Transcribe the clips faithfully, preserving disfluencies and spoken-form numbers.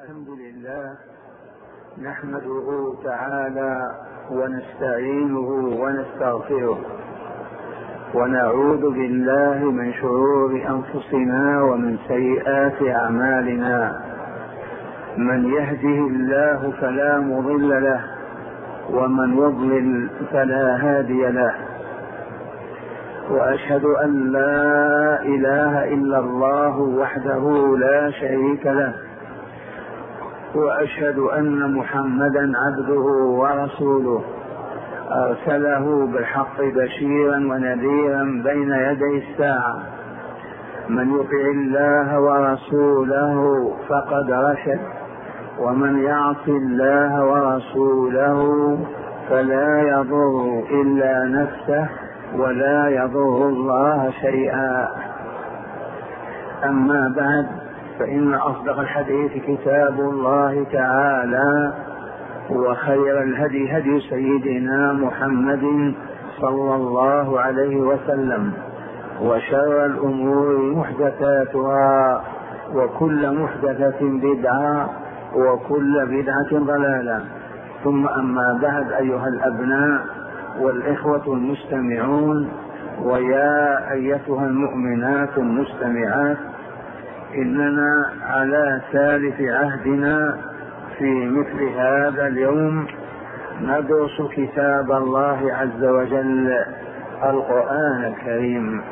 الحمد لله نحمده تعالى ونستعينه ونستغفره ونعوذ بالله من شرور أنفسنا ومن سيئات أعمالنا. من يهده الله فلا مضل له ومن يضلل فلا هادي له، وأشهد أن لا إله إلا الله وحده لا شريك له، وأشهد أن محمدا عبده ورسوله أرسله بالحق بشيرا ونذيرا بين يدي الساعة. من يطع الله ورسوله فقد رشد، ومن يعص الله ورسوله فلا يضر إلا نفسه ولا يضر الله شيئا. أما بعد، فإن أصدق الحديث كتاب الله تعالى، وخير الهدي هدي سيدنا محمد صلى الله عليه وسلم، وشر الأمور محدثاتها، وكل محدثة بدعة، وكل بدعة ضلالة. ثم أما بعد، أيها الأبناء والإخوة المستمعون، ويا أيتها المؤمنات المستمعات، إننا على ثالث عهدنا في مثل هذا اليوم ندرس كتاب الله عز وجل القرآن الكريم،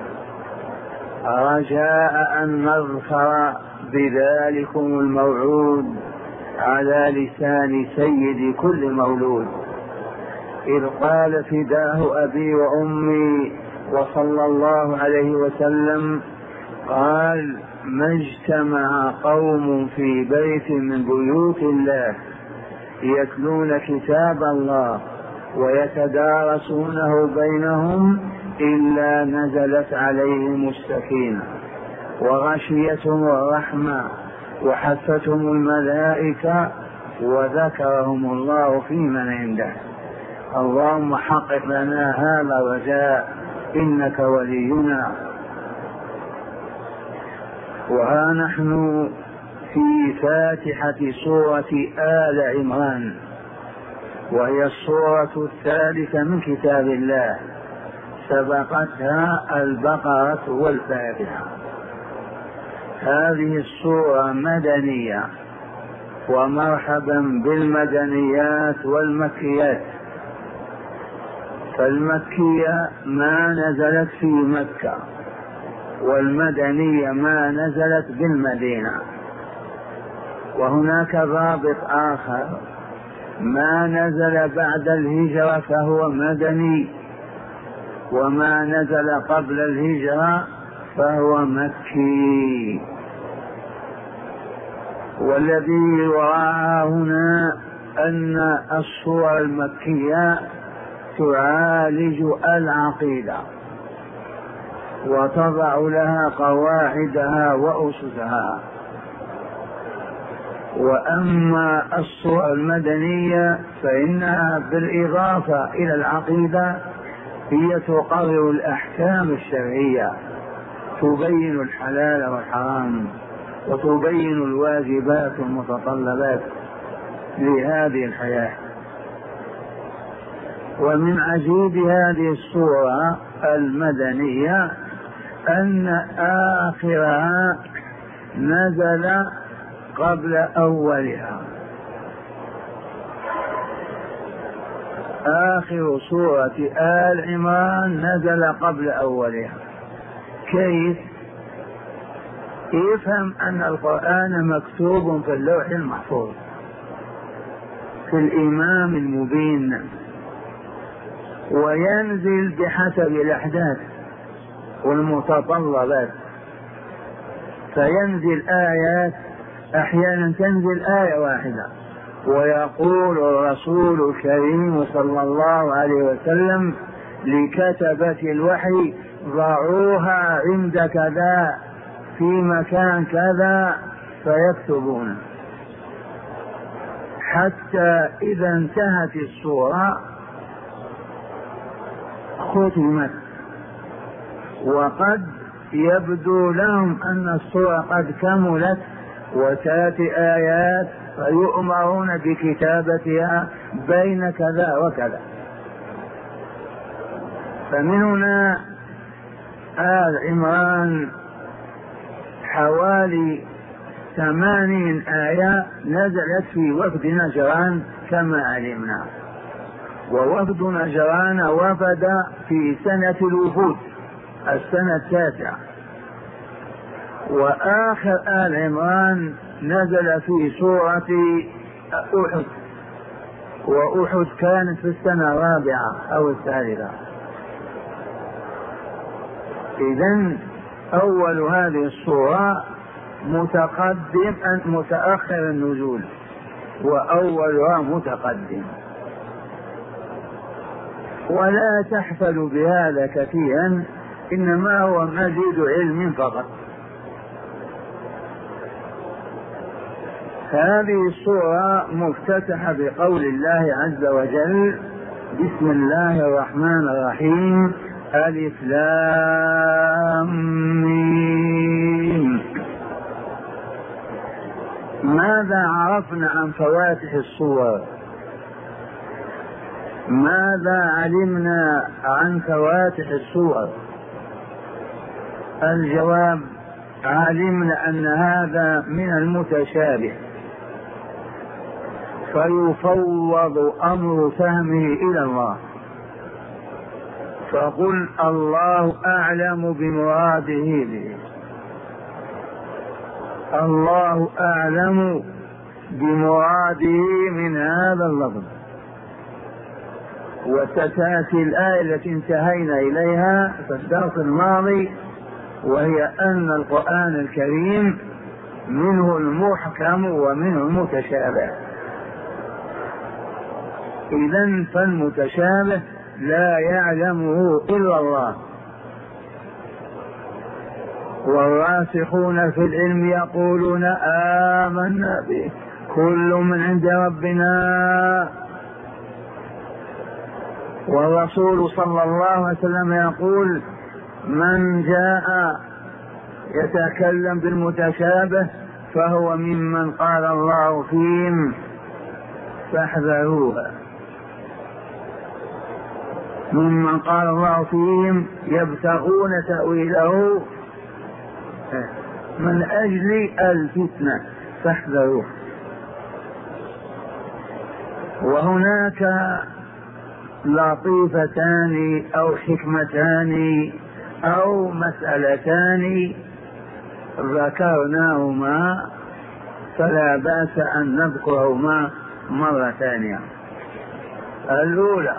رجاء أن نظفر بذلكم الموعود على لسان سيد كل مولود، إذ قال فداه أبي وأمي وصلى الله عليه وسلم، قال: ما اجتمع قوم في بيت من بيوت الله يتلون كتاب الله ويتدارسونه بينهم إلا نزلت عليهم السكينة وغشيتهم الرحمة وحفتهم الملائكة وذكرهم الله في من عنده. اللهم حقق لنا هذا الرجاء إنك ولينا. وها نحن في فاتحة سورة آل عمران، وهي السورة الثالثة من كتاب الله، سبقتها البقرة والفاتحة. هذه السورة مدنية، ومرحبا بالمدنيات والمكيات. فالمكية ما نزلت في مكة، والمدنية ما نزلت بالمدينة. وهناك ضابط آخر: ما نزل بعد الهجرة فهو مدني، وما نزل قبل الهجرة فهو مكي. والذي يراعى هنا أن السور المكية تعالج العقيدة وتضع لها قواعدها وأسسها، وأما السور المدنية فإنها بالإضافة إلى العقيدة هي تقرر الأحكام الشرعية، تبين الحلال والحرام، وتبين الواجبات والمتطلبات لهذه الحياة. ومن عجيب هذه السورة المدنية أن آخرها نزل قبل أولها. آخر سورة آل عمران نزل قبل أولها. كيف؟ افهم أن القرآن مكتوب في اللوح المحفوظ في الإمام المبين، وينزل بحسب الأحداث والمتطلبات. فينزل آيات، أحيانا تنزل آية واحدة، ويقول الرسول الكريم صلى الله عليه وسلم لكتبة الوحي: ضعوها عند كذا في مكان كذا، فيكتبون، حتى إذا انتهت السورة ختمت، وقد يبدو لهم أن السورة قد كملت وتأتي آيات فيؤمرون بكتابتها بين كذا وكذا. فمن هنا آل عمران حوالي ثمانين آية نزلت في وفد نجران كما علمنا، ووفد نجران وفد في سنة الوفود السنة التاسعة، وآخر آل عمران نزل في سورة أحد، وأحد كانت في السنة الرابعة أو الثالثة. إذن أول هذه السورة متقدم متأخر النزول، وأولها متقدم. ولا تحفل بهذا كثيرا، إنما هو مزيد علم فقط. هذه السورة مفتتحة بقول الله عز وجل: بسم الله الرحمن الرحيم، ألف لام ميم. ماذا عرفنا عن فواتح السور؟ ماذا علمنا عن فواتح السور؟ الجواب: علمنا أن هذا من المتشابه، فيفوض أمر فهمه إلى الله، فقل الله أعلم بمراده به، الله أعلم بمراده من هذا اللفظ. وستأتي الآية التي انتهينا إليها في الدرس الماضي، وهي أن القرآن الكريم منه المحكم ومنه المتشابه. إذن فالمتشابه لا يعلمه إلا الله، والراسخون في العلم يقولون آمنا به كل من عند ربنا. والرسول صلى الله عليه وسلم يقول: من جاء يتكلم بالمتشابه فهو ممن قال الله فيهم فاحذروها، ممن قال الله فيهم يبتغون تأويله من أجل الفتنة فاحذروه. وهناك لطيفتان أو حكمتان أو مسألتان ذكرناهما فلا بأس أن نذكرهما مرة ثانية. الأولى: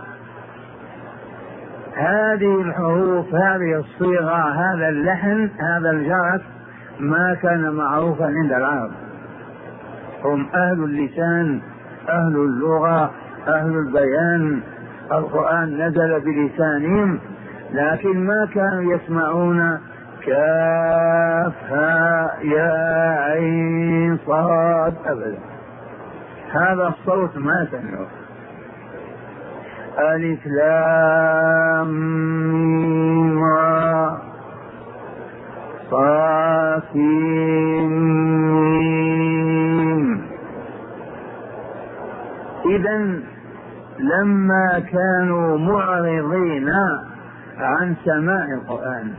هذه الحروف، هذه الصيغة، هذا اللحن، هذا الجرس ما كان معروفا عند العرب، هم أهل اللسان، أهل اللغة، أهل البيان، القرآن نزل بلسانهم، لكن ما كانوا يسمعون كاف هاء يا عين صاد أبدا، هذا الصوت ما سمعوه. ألف لام ميم صاد ميم. إذن لما كانوا معرضين عن سماع القرآن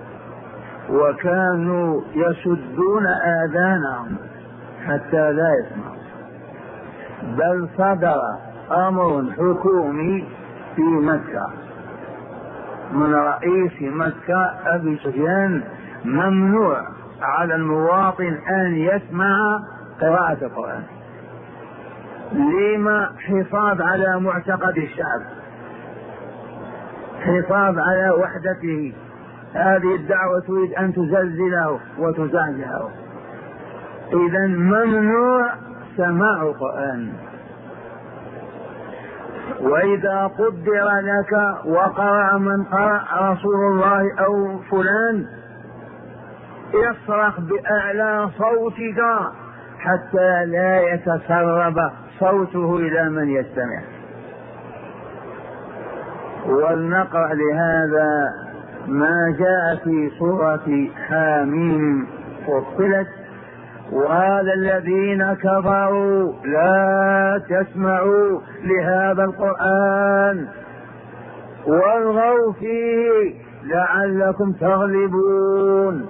وكانوا يسدون آذانهم حتى لا يسمعوا، بل صدر أمر حكومي في مكة من رئيس مكة أبي سفيان: ممنوع على المواطن أن يسمع قراءة القرآن، لما؟ حفاظ على معتقد الشعب، حفاظ على وحدته. هذه الدعوة تريد أن تزلزله وتزعزعه. إذن ممنوع سماع القرآن. وإذا قدر لك وقرأ من قرأ رسول الله أو فلان، اصرخ بأعلى صوتك حتى لا يتسرب صوته إلى من يستمع. ولنقرأ لهذا ما جاء في سورة حاميم فصلت: وقال الذين كفروا لا تسمعوا لهذا القرآن والغوا فيه لعلكم تغلبون.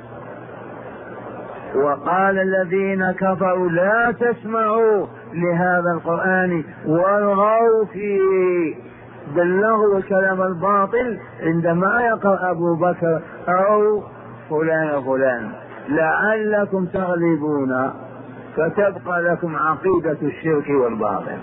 وقال الذين كفروا لا تسمعوا لهذا القرآن والغوا فيه، باللغو والكلام الباطل عندما يقرأ أبو بكر أو فلان فلان لعلكم تغلبون، فتبقى لكم عقيدة الشرك والباطل.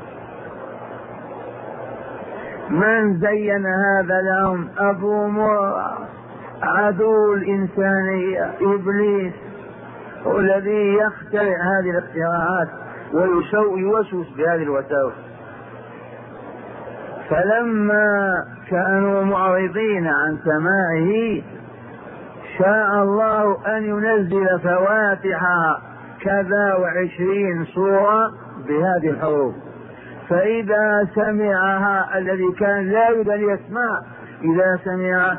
من زين هذا لهم؟ أبو مرة عدو الإنسانية إبليس، والذي يخترع هذه الاختراعات ويوسوس بهذه الوساوس. فلما كانوا معرضين عن سماعه شاء الله أن ينزل فواتح كذا وعشرين سورة بهذه الحروف، فإذا سمعها الذي كان لا يريد أن يسمع، إذا سمع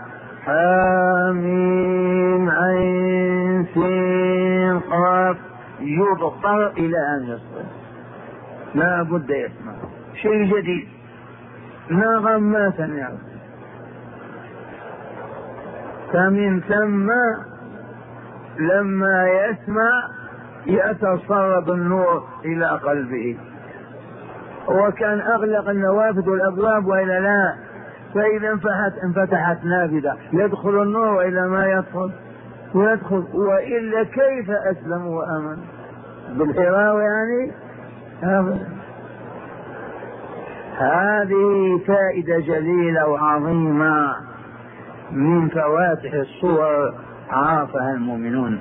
حميم عين سين قاف يضطر إلى أن يصبر، لا بد يسمع شيء جديد نغم ما سمعه. فمن ثم لما يسمع يتسرب النور إلى قلبه، وكان أغلق النوافذ والأبواب وإلا لا، فإذا انفتحت انفتحت نافذة يدخل النور وإلا ما يدخل ويدخل، وإلا كيف أسلم وأمن؟ بالحراوة يعني أبدا. هذه فائدة جليلة وعظيمة من فواتح الصور عرفها المؤمنون.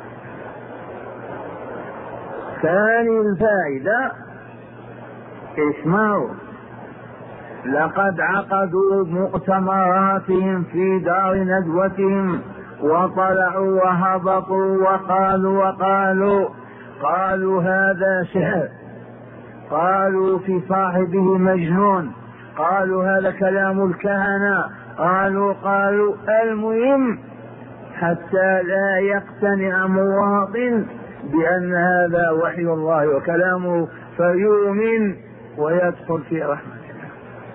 ثاني الفائدة اسمعوا، لقد عقدوا مؤتمراتهم في دار ندوتهم وطلعوا وهبطوا وقالوا وقالوا قالوا هذا سحر، قالوا في صاحبه مجنون، قالوا هذا كلام الكهنة، قالوا قالوا المهم حتى لا يقتنع مواطن بأن هذا وحي الله وكلامه فيؤمن ويدخل في رحمة الله.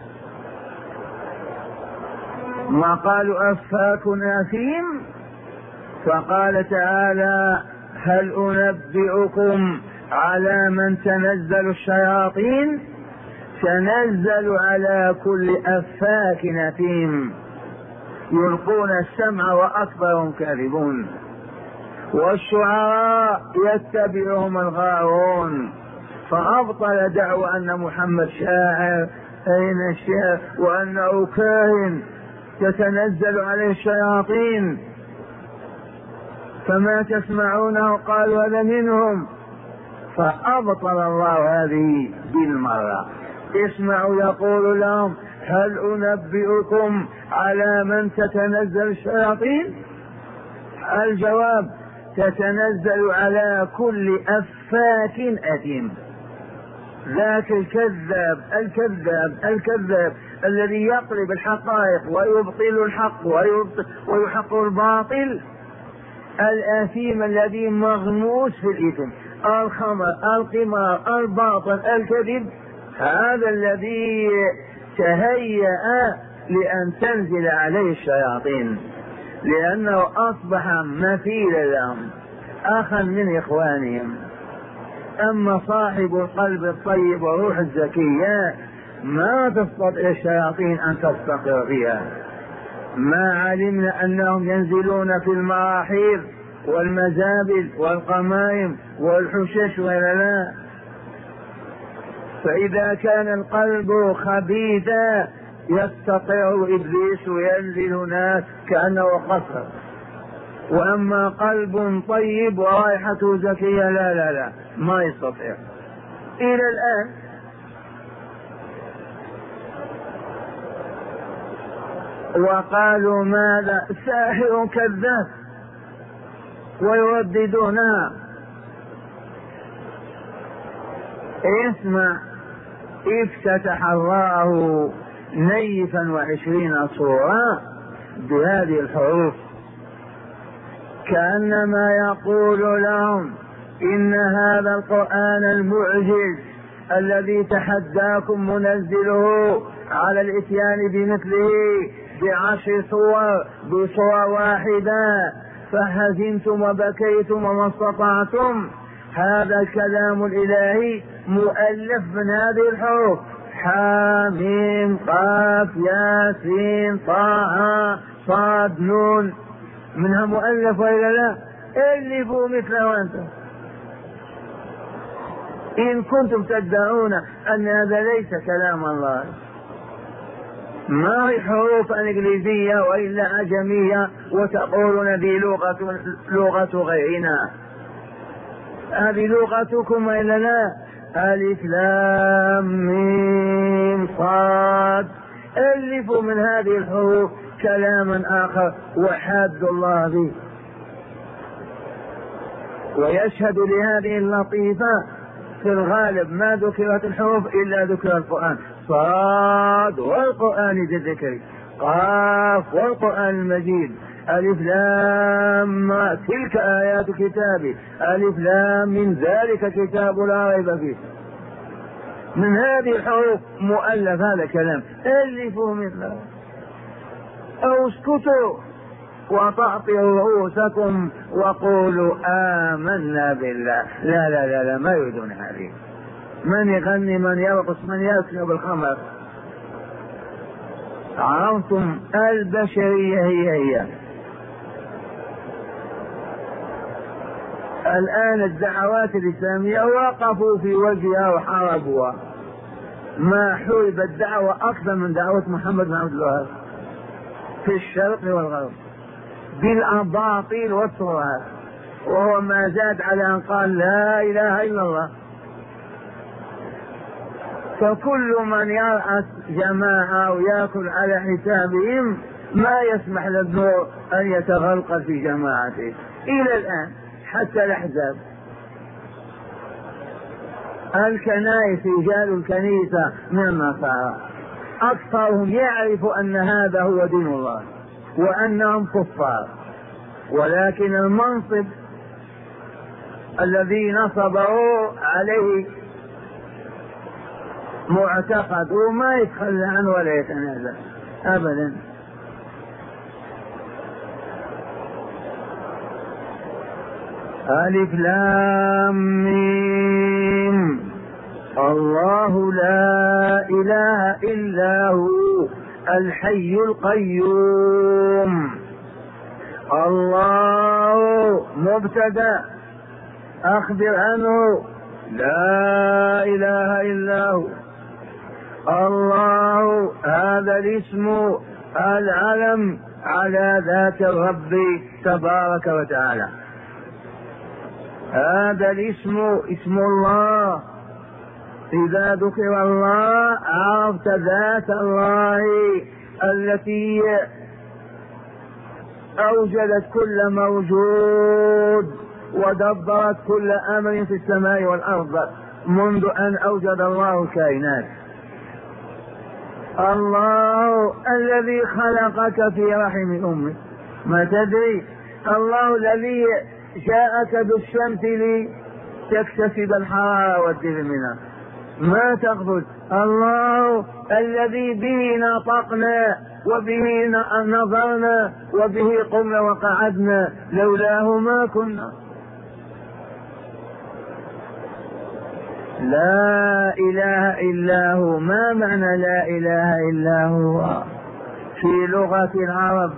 ما قالوا أفاك أثيم، فقال تعالى هل أنبئكم على من تنزل الشياطين؟ تنزل على كل أفاك أثيم يلقون السمع وأكثرهم كاذبون، والشعراء يتبعهم الغاوون. فأبطل دعوى أن محمد شاعر أين الشعر وأنه كاهن تتنزل عليه الشياطين، فما تسمعونه قالوا هذا منهم، فأبطل الله هذه بالمرة. اسمعوا يقول لهم هل أنبئكم على من تتنزل الشياطين؟ الجواب تتنزل على كل أفاك أثيم، ذاك الكذاب الكذاب الكذاب الذي يقلب الحقائق ويبطل الحق ويحق الباطل، الآثيم الذي مغموس في الإثم، الخمر القمار الباطل الكذب، هذا الذي تهيأ لأن تنزل عليه الشياطين، لأنه أصبح مثيلا لهم أخا من إخوانهم. أما صاحب القلب الطيب والروح الزكية ما تستطيع الشياطين أن تستقر فيها. ما علمنا أنهم ينزلون في المراحيض والمزابل والقمائم والحشش ولا لا. فإذا كان القلب خبيثا يستطيع إبليس وينزل هناك كأنه قصر، وأما قلب طيب ورائحته زكية لا لا لا ما يستطيع. إلى الآن وقالوا ماذا ساحر كذاب ويرددونها. اسمع، افتتح الله نيفا وعشرين صورة بهذه الحروف كأنما يقول لهم إن هذا القرآن المعجز الذي تحداكم منزله على الإتيان بمثله بعشر صور بصورة واحدة فهزمتم وبكيتم وما استطعتم. هذا الكلام الإلهي مؤلف من هذه الحروف حاميم قاف ياسين طه صاد نون، منها مؤلف وإلا لا؟ ألفوا مثله أنتم إن كنتم تدعون أن هذا ليس كلام الله. ما هي حروف إنجليزية وإلا عجمية وتقولون هذه لغة لغة غيرنا، هذه لغتكم وإلا لا؟ ألف لام ميم صاد، ألفوا من هذه الحروف كلاما آخر وحاد الله به. ويشهد لهذه اللطيفة في الغالب ما ذكرت الحروف إلا ذكر القرآن، صاد والقرآن ذي الذكر، قاف والقرآن المجيد، ألف لام تلك آيات كتابي، ألف لام من ذلك كتاب لا ريب فيه. من هذه الحروف مؤلف هذا كلام، ألفوا مثله أو اسكتوا وتعطوا رؤوسكم وقولوا آمنا بالله. لا لا لا, لا ما يريدون هذه. من يغني من يرقص من يشرب الخمر. عرفتم البشرية هي هي. الآن الدعوات الإسلامية وقفوا في وجهها وحاربوها، ما حرب الدعوة أكثر من دعوة محمد بن عبد الوهاب في الشرق والغرب بالأباطيل والترهات، وهو ما زاد على أن قال لا إله إلا الله. فكل من يرأس جماعة ويأكل على حسابهم ما يسمح للنور أن يتغلقل في جماعته إلى الآن حتى الأحزاب. الكنائس رجال الكنيسة من النصارى أكثرهم يعرف أن هذا هو دين الله وأنهم كفار، ولكن المنصب الذي نصبه عليه معتقد وما يتخلى عنه ولا يتنازل أبدا. ألف لام ميم الله لا إله إلا هو الحي القيوم. الله مبتدأ أخبر عنه لا إله إلا هو. الله هذا الاسم العلم على ذات الرب تبارك وتعالى. هذا الاسم اسم الله، إذا ذكر الله عرفت ذات الله التي أوجدت كل موجود ودبرت كل أمر في السماء والأرض منذ أن أوجد الله الكائنات. الله الذي خلقك في رحم أمك ما تدري، الله الذي جاءك بالشمس لتكتسب الحرارة والدفء منها ما تغفل، الله الذي به نطقنا وبه نظرنا وبه قمنا وقعدنا، لولاه ما كنا. لا إله إلا هو. ما معنى لا إله إلا هو في لغة العرب؟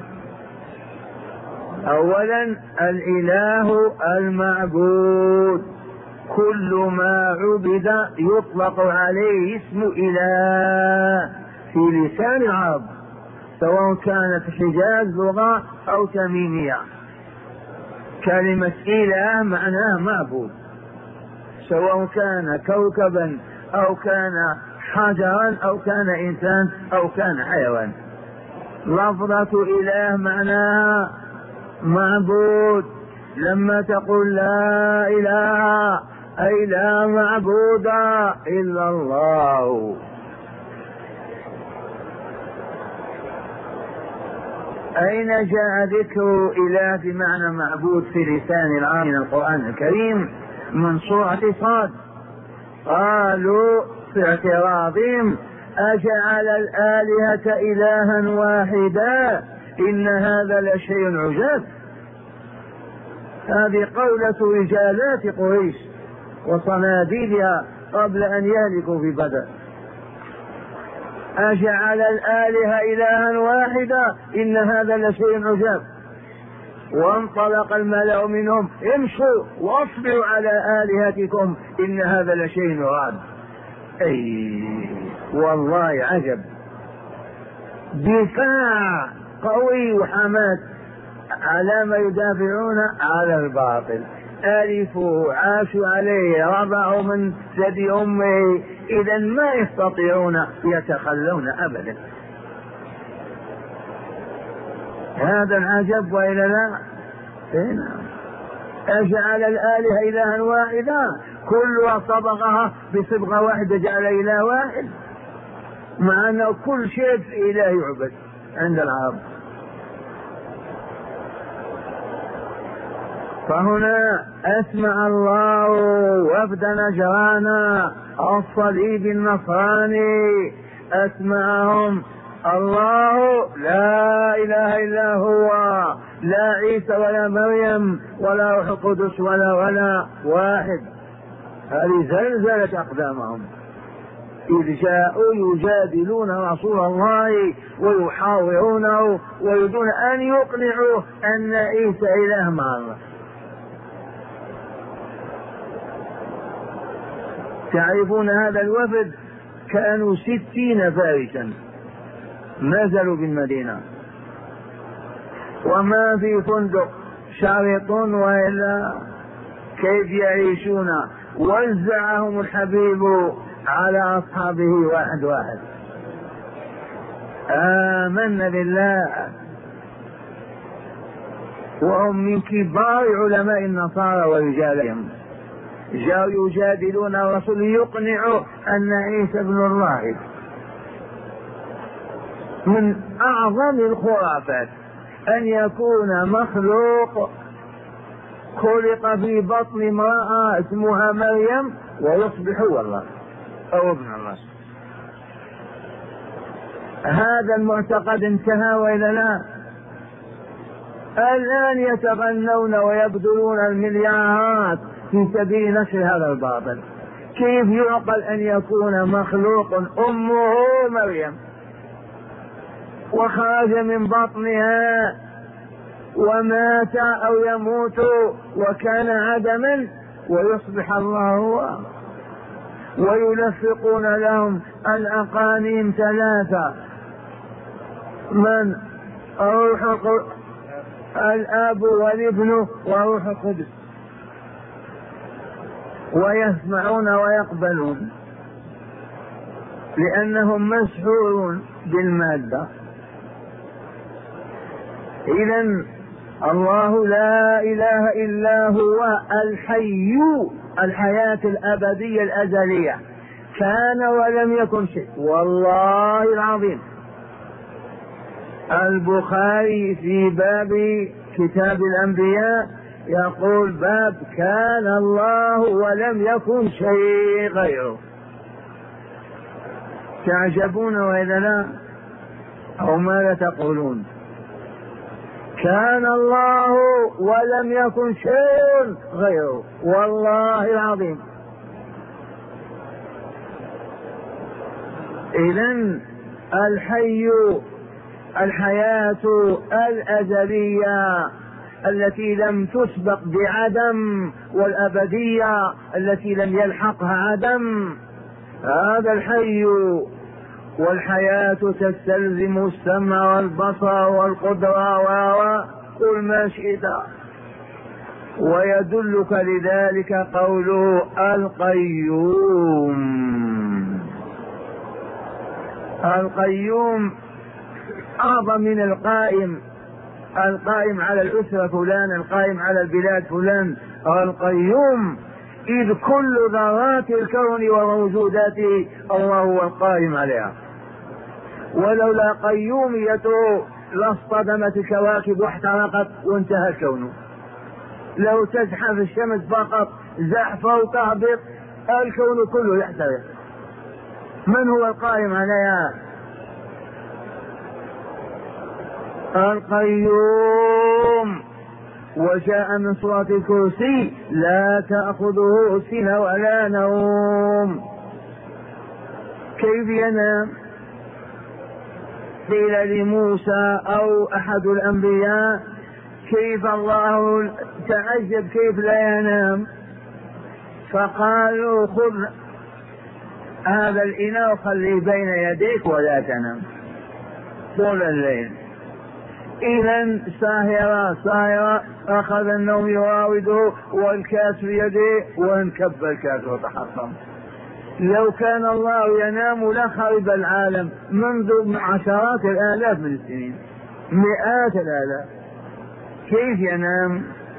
أولا الإله المعبود، كل ما عبد يطلق عليه اسم إله في لسان العرب سواء كانت حجاز لغة أو تميمية. كلمة إله معناه معبود، سواء كان كوكبا أو كان حجرا أو كان إنسان أو كان حيوان. لفظة إله معناها معبود. لما تقول لا إله أي لا معبود إلا الله. أين جاء ذكر إله بمعنى معبود في لسان العرب من القرآن الكريم؟ من سورة صاد. قالوا في اعتراضهم أجعل الآلهة إلها واحدا إن هذا لشيء عجاب. هذه قولة رجالات قريش وصناديدها قبل أن يهلكوا في بدر. أجعل الآلهة إلها واحدا إن هذا لشيء عجاب. وانطلق الملأ منهم امشوا واصبروا على آلهتكم إن هذا لشيء يراد. أي والله عجب، دفاع قوي وحماس على ما يدافعون على الباطل. ألفوا عاشوا عليه رضعوا من ثدي أمه، إذا ما يستطيعون يتخلون أبدا. هذا العجب وإلا لا؟ هنا أجعل الآلهة إلها واحدا، كلها صبغها بصبغة واحدة جعل إله واحد، مع أنه كل شيء في إله يعبد عند العرب. فهنا أسمع الله وفد نجران الصليب النصراني، أسمعهم الله لا إله إلا هو، لا عيسى ولا مريم ولا روح القدس ولا ولا واحد. هذه زلزلت أقدامهم إذ جاءوا يجادلون رسول الله ويحاورونه ويريدون أن يقنعوه أن عيسى إله مع الله. تعرفون هذا الوفد كانوا ستين فارسا نزلوا بالمدينة، وما في فندق شرط وإلا كيف يعيشون. وزعهم الحبيب على أصحابه واحد واحد. آمنا بالله، وهم من كبار علماء النصارى ورجالهم، جاءوا يجادلون الرسول يقنعوا أن عيسى ابن الله. من أعظم الخرافات أن يكون مخلوق خلق في بطن امرأة اسمها مريم ويصبح هو الله أو ابن الله. هذا المعتقد انتهى وإلا لا؟ الآن يتغنون ويبذلون المليارات في سبيل نشر هذا الباطل. كيف يعقل أن يكون مخلوق أمه مريم وخرج من بطنها ومات أو يموت وكان عدما ويصبح الله هو؟ ويلفقون لهم الأقانيم ثلاثة، من روح الآب والابن وروح القدس، ويسمعون ويقبلون لأنهم مسحورون بالمادة. إذن الله لا إله إلا هو الحي، الحياة الأبدية الأزلية، كان ولم يكن شيء. والله العظيم البخاري في باب كتاب الأنبياء يقول باب كان الله ولم يكن شيء غيره. تعجبون وإذا لا؟ أو ماذا تقولون؟ كان الله ولم يكن شيء غيره، والله العظيم. إذن الحي الحياة الأزلية التي لم تسبق بعدم، والأبدية التي لم يلحقها عدم، هذا الحي. والحياة تستلزم السمع والبصر والقدرة وكل ما شئت. ويدلك لذلك قوله القيوم. القيوم أعظم من القائم، القائم على الأسرة فلان، القائم على البلاد فلان. القيوم إذ كل ذرات الكون وموجوداته الله هو القائم عليها، ولولا قيوميته لاصطدمت الكواكب واحترقت وانتهى الكون. لو تزحف الشمس فقط زحفة وتهبط، الكون كله يحترق. من هو القائم عليها؟ القيوم. وجاء من سورة الكرسي لا تأخذه سنة ولا نوم. كيف ينام؟ قيل لموسى أو أحد الأنبياء كيف الله تعجب كيف لا ينام، فقالوا خذ هذا الإناء وخليه بين يديك ولا تنام طول الليل. إذا ساهرة ساهرة أخذ النوم يراوده والكاس في يده وانكب الكاس وتحطم. لو كان الله ينام لخرب العالم منذ عشرات الآلاف من السنين، مئات الآلاف. كيف ينام؟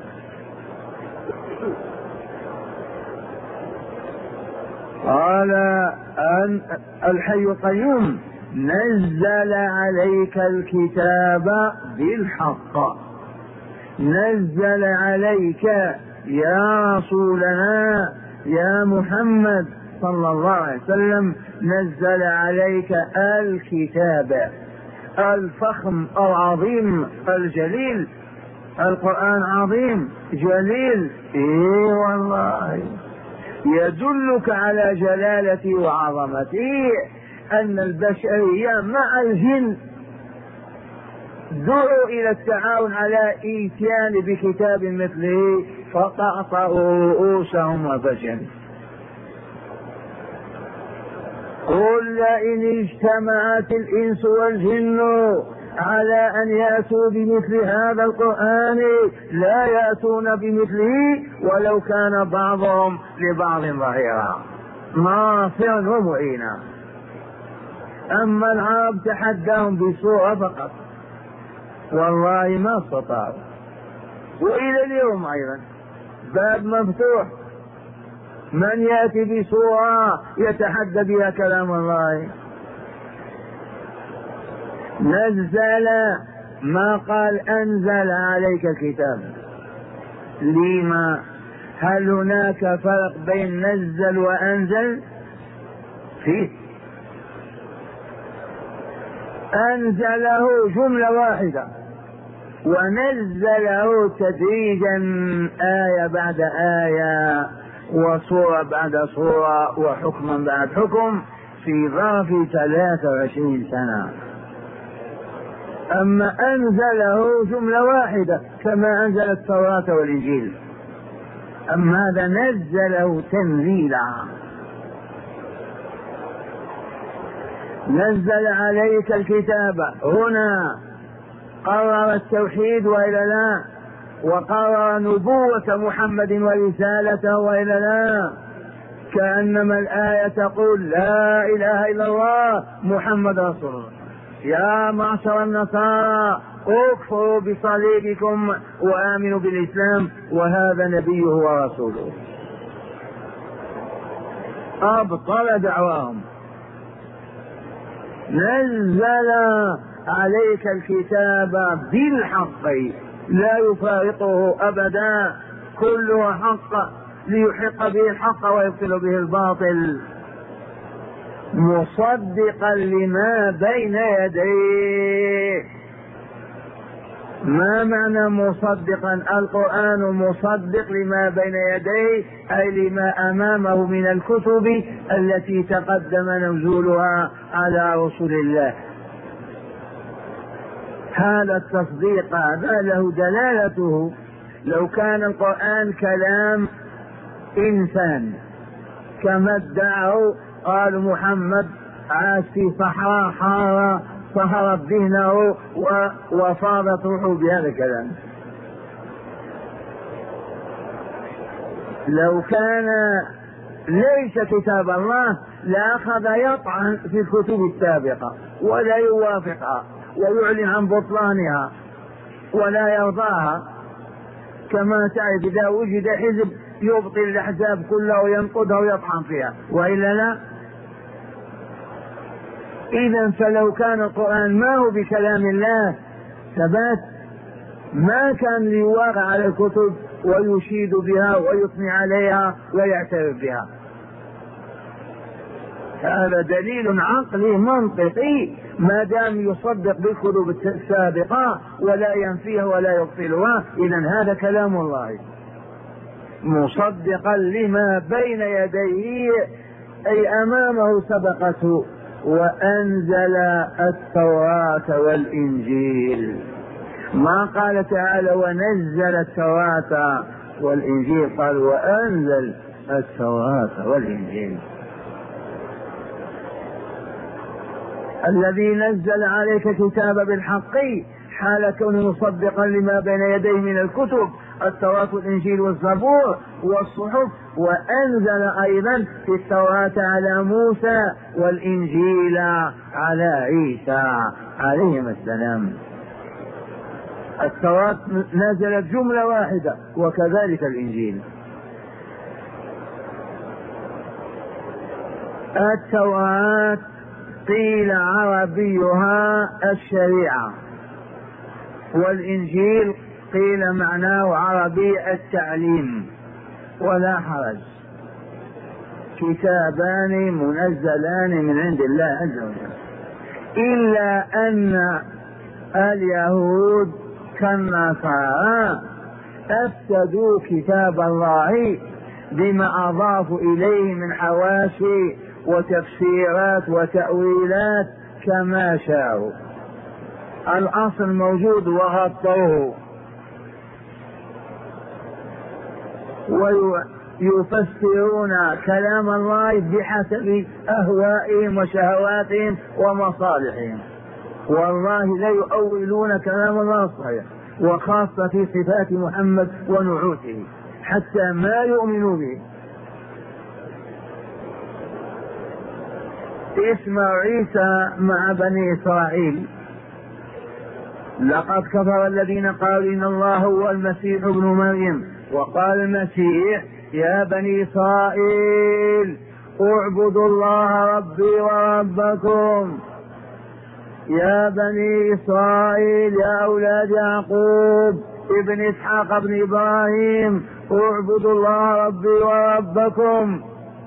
قال أن الحي القيوم نزل عليك الكتاب بالحق. نزل عليك يا رسولنا يا محمد صلى الله عليه وسلم، نزل عليك الكتاب الفخم العظيم الجليل. القرآن عظيم جليل، إيه والله يدلك على جلالته وعظمته. أن البشرية مع الجن دعوا إلى التعاون على إيتيان بكتاب مثله فطأطأوا رؤوسهم وفشلوا. قل لئن اجتمعت الإنس والجن على أن يأتوا بمثل هذا القرآن لا يأتون بمثله ولو كان بعضهم لبعض ظهيرا ناصرا ومعينا. أما العرب تحداهم بسورة فقط والله ما استطاعوا، وإلى اليوم أيضا باب مفتوح، من يأتي بسورة يتحدى بها كلام الله. نزل ما قال أنزل عليك الكتاب. لما؟ هل هناك فرق بين نزل وأنزل؟ فيه. أنزله جملة واحدة ونزله تدريجا آية بعد آية وصورة بعد صورة وحكما بعد حكم في ظرف ثلاثة وعشرين سنة. أما أنزله جملة واحدة كما أنزل التوراة والإنجيل، أما هذا نزله تنزيلا. نزل عليك الكتاب هنا قرر التوحيد وإلا لا، وقرر نبوة محمد ورسالته وإلا لا. كأنما الآية تقول لا إله إلا الله محمد رسول الله. يا معشر النصارى اكفروا بصليبكم وآمنوا بالإسلام وهذا نبيه ورسوله. أبطل دعواهم. نزل عليك الكتاب بالحق لا يفارقه أبدا، كله حق ليحق به الحق ويبطل به الباطل، مصدقا لما بين يديه. ما معنى مصدقا؟ القرآن مصدق لما بين يديه أي لما أمامه من الكتب التي تقدم نزولها على رسول الله. هذا التصديق هذا له دلالته. لو كان القرآن كلام إنسان كما ادعوا قال محمد عاش في صحراء حارة صهرت ذهنه وفاضت روحه بهذا الكلام. لو كان ليس كتاب الله لأخذ يطعن في الكتب السابقة ولا يوافقها ويعلن عن بطلانها ولا يرضاها. كما تعرف إذا وجد حزب يبطل الأحزاب كلها وينقضها ويطعن فيها وإلا لا. إذا فلو كان القرآن ما هو بكلام الله ثبات ما كان ليواقع على الكتب ويشيد بها ويثني عليها ويعترف بها. هذا دليل عقلي منطقي ما دام يصدق بالكتب السابقة ولا ينفيها ولا يبطلها. إذن هذا كلام الله مصدقا لما بين يديه أي أمامه سبقته. وأنزل التوراة والإنجيل، ما قال تعالى ونزل التوراة والإنجيل، قال وأنزل التوراة والإنجيل. الذي نزل عليك الكتاب بالحق حال كونه مصدقا لما بين يديه من الكتب التوراة والإنجيل والزبور والصحف. وأنزل أيضا في التوراة على موسى والإنجيل على عيسى عليهما السلام. التوراة نزلت جملة واحدة وكذلك الإنجيل. التوراة قيل عربيها الشريعة، والإنجيل قيل معناه عربي التعليم، ولا حرج، كتابان منزلان من عند الله عز وجل. إلا أن اليهود كالنصارى أفسدوا كتاب الله بما أضافوا إليه من حواشي وتفسيرات وتأويلات كما شاءوا. الأصل موجود وغطوه، ويفسرون كلام الله بحسب أهوائهم وشهواتهم ومصالحهم، والله لا يؤولون كلام الله الصحيح، وخاصة في صفات محمد ونعوته حتى ما يؤمنوا به. اسمع عيسى مع بني إسرائيل: لقد كفر الذين قالوا إن الله هو المسيح ابن مريم، وقال المسيح يا بني إسرائيل اعبدوا الله ربي وربكم. يا بني إسرائيل يا أولاد يعقوب ابن إسحاق ابن إبراهيم اعبدوا الله ربي وربكم،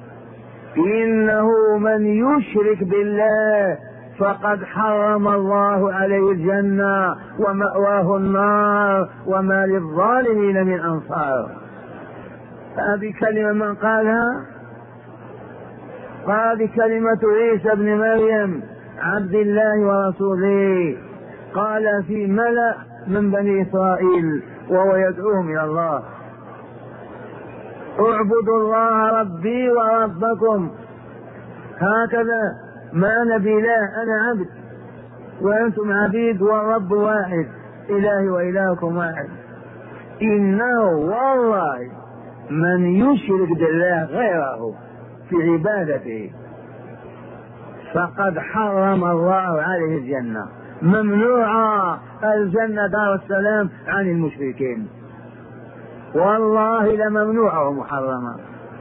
إنه من يشرك بالله فقد حرم الله عليه الجنة ومأواه النار وما للظالمين من أنصار. هذه كلمة من قالها؟ هذه كلمة عيسى ابن مريم عبد الله ورسوله، قال في ملأ من بني إسرائيل وهو يدعوهم إلى الله: اعبدوا الله ربي وربكم. هكذا ما نبي لا أنا عبد وأنتم عبيد والرب واحد، إلهي وإلهكم واحد. إنه والله من يشرك بالله غيره في عبادته فقد حرم الله عليه الجنة، ممنوعة الجنة دار السلام عن المشركين، والله لممنوعة ومحرمة.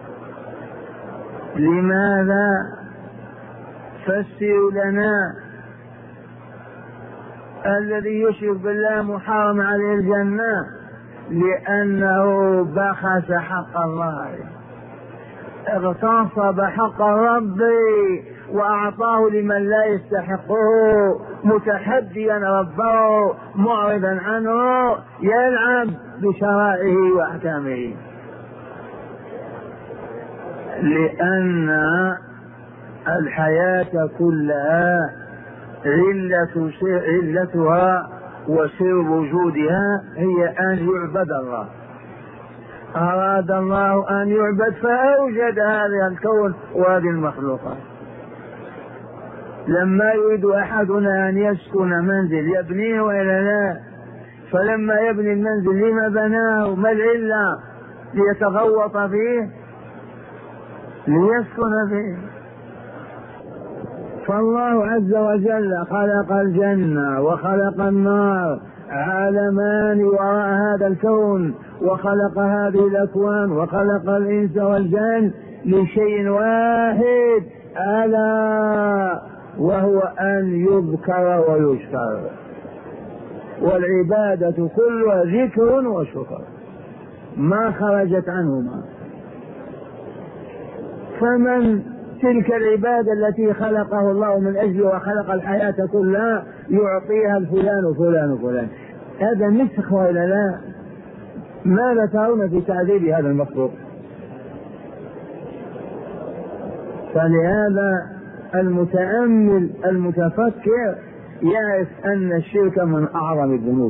لماذا؟ فسروا لنا. الذي يشرك بالله محرم عليه الجنة لأنه بخس حق الله، اغتصب حق الرب وأعطاه لمن لا يستحقه، متحديا ربه معرضا عنه، يلعب بشرائعه وأحكامه. لأن الحياة كلها علة علتها وسر وجودها هي أن يعبد الله. أراد الله أن يعبد فأوجد هذا الكون وهذه المخلوقات. لما يريد أحدنا أن يسكن منزل يبنيه وإلا لا، فلما يبني المنزل لما بناه؟ ما العلة؟ ليتغوط فيه، ليسكن فيه. فالله عز وجل خلق الجنة وخلق النار عالمان وراء هذا الكون، وخلق هذه الأكوان، وخلق الإنس والجن لشيء واحد ألا وهو أن يذكر ويشكر، والعبادة كلها ذكر وشكر. ما خرجت عنهما. فمن تلك العبادة التي خلقه الله من أجل وخلق الحياة كلها يعطيها الفلان وفلان وفلان، هذا نسخ وإلا لا؟ ماذا ترون في تعذيب هذا المخلوق؟ فلهذا المتأمل المتفكر يعرف أن الشرك من أعظم الذنوب.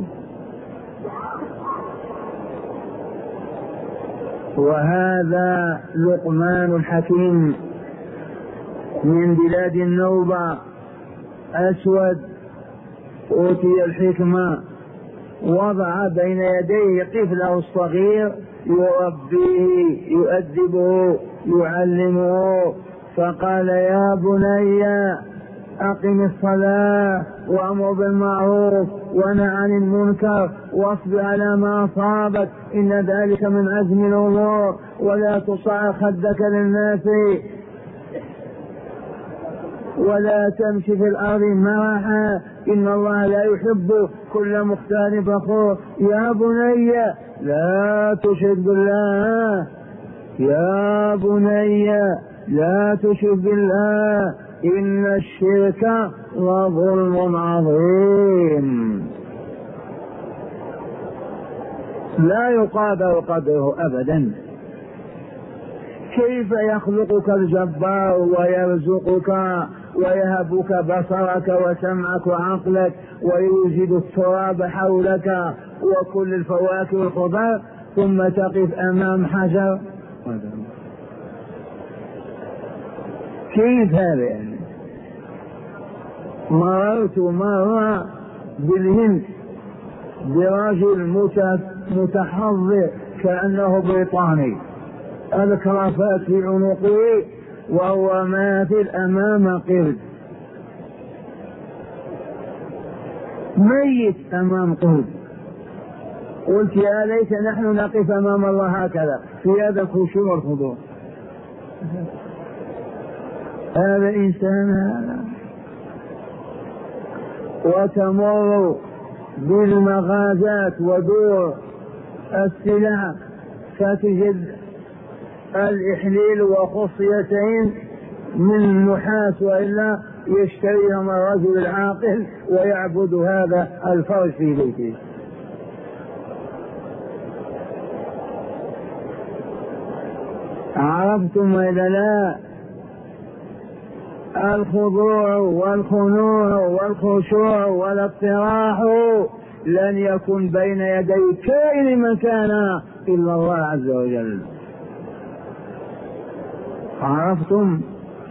وهذا لقمان الحكيم من بلاد النوبة، أسود أوتي الحكمة، وضع بين يديه طفله الصغير يربيه يؤدبه يعلمه، فقال يا بني أقم الصلاة وأمر بالمعروف ونهى عن المنكر واصبر على ما أصابك إن ذلك من عزم الأمور ولا تصعر خدك للناس ولا تمشي في الأرض مرحا إن الله لا يحب كل مختال فخور. يا بني لا تشرك بالله، يا بني لا تشرك بالله إن الشرك لظلم عظيم. لا يقادر قدره أبدا. كيف يخلقك الجبار ويرزقك ويهبك بصرك وسمعك وعقلك ويوجد التراب حولك وكل الفواكه والخضار ثم تقف أمام حجر؟ كيف هذا يعني؟ مررت مرة بالهند برجل متحضر كأنه بريطاني، الكرافات في عنقه وهو ماثل أمام قرد، ميت أمام قرد. قلت يا ليت نحن نقف أمام الله هكذا في هذا الخشوع والخضوع. هذا إنسان هذا. وتمر بالمغازات ودور السلع فتجد الإحليل وخصيتين من نحاس وإلا يشتريهم الرجل العاقل ويعبد هذا الفرج في بيته. عرفتم وإلا لا؟ الخضوع والخنوع والخشوع والاطراح لن يكن بين يدي كائن من كان إلا الله عز وجل. عرفتم؟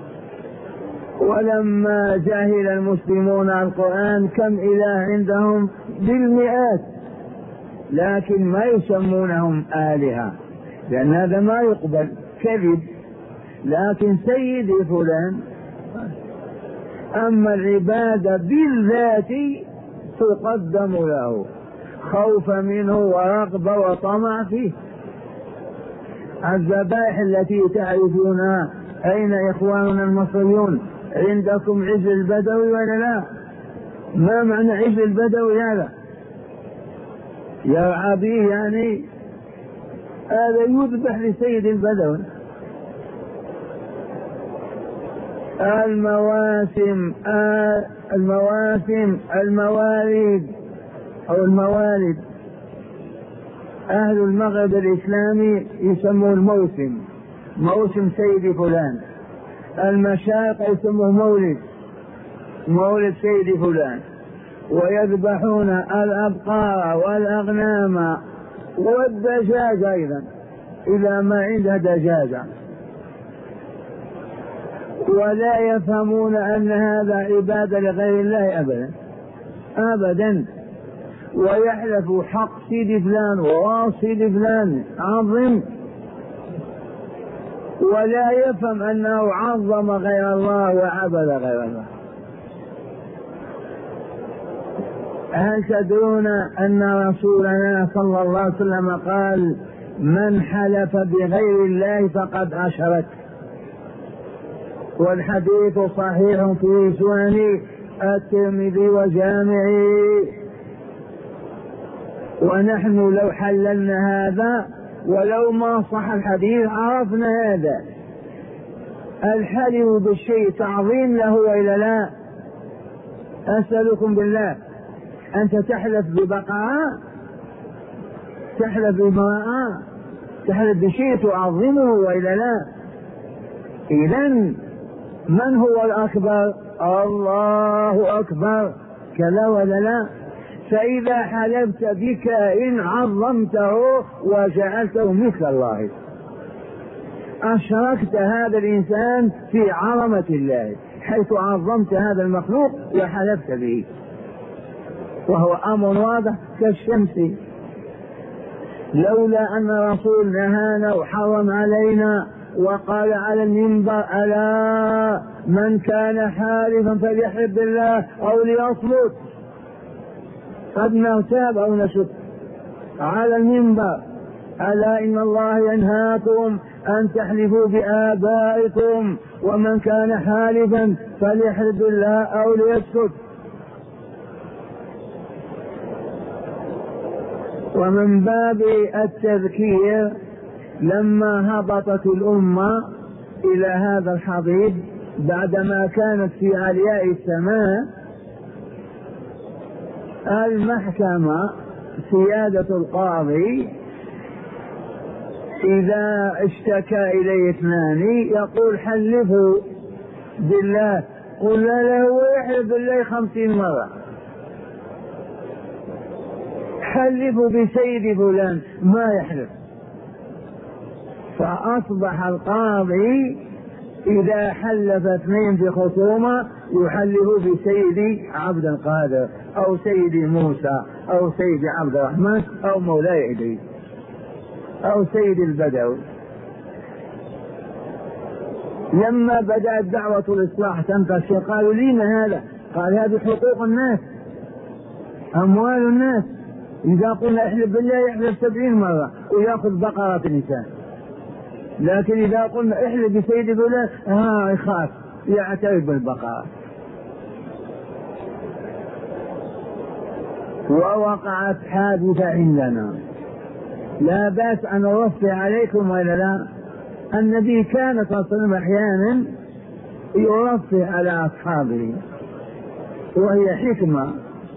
ولما جهل المسلمون القرآن كم إله عندهم بالمئات، لكن ما يسمونهم آلهة لأن هذا ما يقبل، كذب. لكن سيدي فلان. أما العبادة بالذات تقدم له خوف منه ورغبة وطمع فيه. الذبائح التي تعرفونها أين إخواننا المصريون؟ عندكم عجل البدوي ولا لا؟ ما معنى عجل البدوي هذا؟ يرعى به يعني هذا يذبح لسيد البدوي. المواسم المواسم الموالد أو الموالد أهل المغرب الإسلامي يسموه الموسم، موسم سيد فلان. المشايخ يسموه مولد، مولد سيد فلان. ويذبحون الأبقار والأغنام والدجاج أيضا إذا ما عنده دجاجة، ولا يفهمون أن هذا عبادة لغير الله أبدا أبدا. ويحلف حق سيد فلان وراس سيد فلان عظم، ولا يفهم أنه عظم غير الله وعبد غير الله. هل تدرون أن رسولنا صلى الله عليه وسلم قال من حلف بغير الله فقد أشرك؟ والحديث صحيح في سنن الترمذي وجامعه. ونحن لو حللنا هذا ولو ما صح الحديث عرفنا هذا. الحلف بالشيء تعظيم له وإلا لا؟ أسألكم بالله، أنت تحلف ببقرة، تحلف بامرأة، تحلف بشيء تعظمه وإلا لا؟ إذن من هو الأكبر؟ الله أكبر، كلا ولا لا؟ فإذا حلفت بكائن عظمته وجعلته مثل الله، أشركت هذا الإنسان في عظمة الله، حيث عظمت هذا المخلوق وحلفت به، وهو أمر واضح كالشمس. لولا أن الرسول نهانا وحرم علينا وقال على المنبر: ألا من كان حالفا فليحلف بالله أو ليصمت، قد نغتاب أو نشك على المنبر: ألا إن الله ينهاكم أن تحلفوا بآبائكم، ومن كان حالفا فليحلف بالله أو ليسكت. ومن باب التذكير لما هبطت الأمة إلى هذا الحضيض بعدما كانت في علياء السماء، المحكمة سيادة القاضي إذا اشتكى إليه اثنان يقول: حلفوا بالله. قل له يحلف بالله خمسين مرة، حلفوا بسيد فلان، ما يحلف. فأصبح القاضي إذا حلف اثنين في خصومة يحلف بسيد عبد القادر أو سيد موسى أو سيد عبد الرحمن أو مولاي إدريس أو سيد البدوي. لما بدأت دعوة الإصلاح تنتشر قالوا: لما هذا؟ قال: هذه حقوق الناس، أموال الناس. إذا قلنا احلف بالله يحلف سبعين مرة ويأخذ بقرة الإنسان، لكن إذا قلنا احلف بسيد فلان ها يخاف يعترف بالبقرة. ووقعت حادثة عندنا لا بأس أن أوصي عليكم ولا لا. النبي كان صلى الله عليه وسلم أحيانا يوصي على أصحابه، وهي حكمة.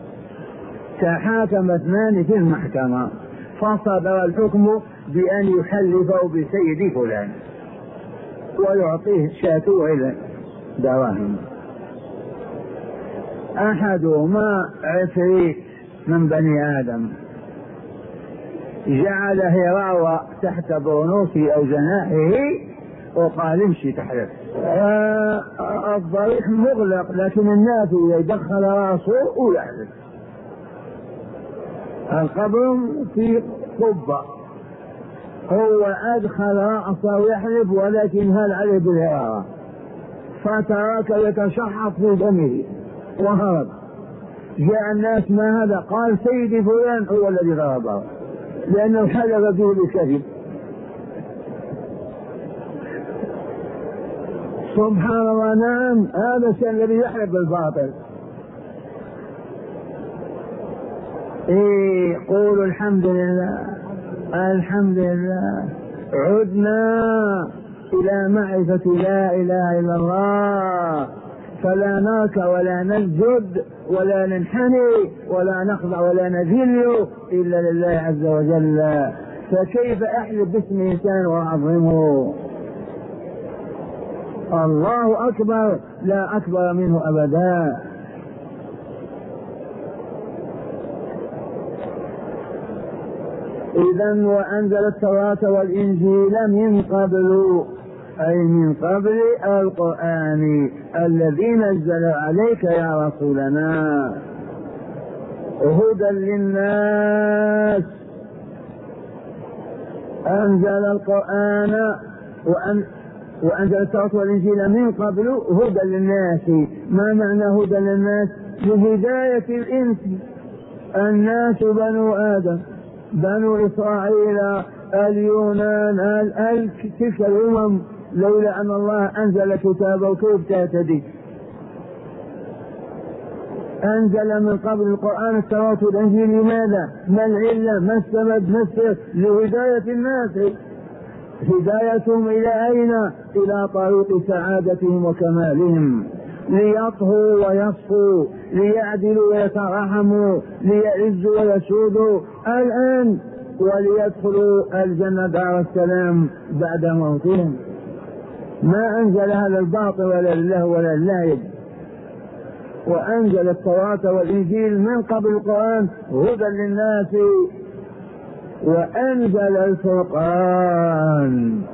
تحاكم اثنان في المحكمة فصدر الحكم بأن يحلفوا بسيد فلان ويعطيه شاتوه إلى دراهم. أحدهما عفريت من بني آدم جعل هراوة تحت برنوسه أو جناحه وقال: امشي تحلف. آه الضريح مغلق لكن الناس يدخل راسه ويحلف. القبر في قبة، هو أدخل رأسه ويحلف ولكن هل عليه بالهراوة، فترك يتشحط في دمه وهرب. جاء الناس: ما هذا؟ قال: سيدي فلان هو الذي ضربه، لأنه حلف به بالكذب. سبحان الله. نعم، هذا الشيء الذي يحلف بالباطل. إيه، قولوا الحمد لله الحمد لله، عدنا إلى معرفة لا إله إلا الله، فلا نركع ولا نسجد ولا ننحني ولا نخضع ولا نذل إلا لله عز وجل. فكيف أحلف باسم إنسان وأعظمه؟ الله أكبر، لا أكبر منه أبدا. إذن وأنزل التوراة والإنجيل من قبل، أي من قبل القرآن الذي نزل عليك يا رسولنا، هدى للناس. أنزل القرآن وأن وأنزل التوراة والإنجيل من قبل هدى للناس. ما معنى هدى للناس؟ لهداية الإنس. الناس بنو آدم، بنو إسرائيل، اليونان، تلك الأمم، لولا أن الله أنزل كتابه كيف تهتدي؟ أنزل من قبل القرآن التوراة والإنجيل. لماذا؟ ما العلة؟ ما السبب؟ ما السر؟ لهداية الناس. هدايتهم إلى أين؟ إلى طريق سعادتهم وكمالهم، ليطهوا ويصفوا، ليعدلوا ويترحموا، ليعزوا ويسودوا الآن، وليدخلوا الجنة دار السلام بعد موتهم. ما أنزل هذا الباطل ولا لله ولا لله. وأنزل التوراة والإنجيل من قبل القرآن هدى للناس، وأنزل الفرقان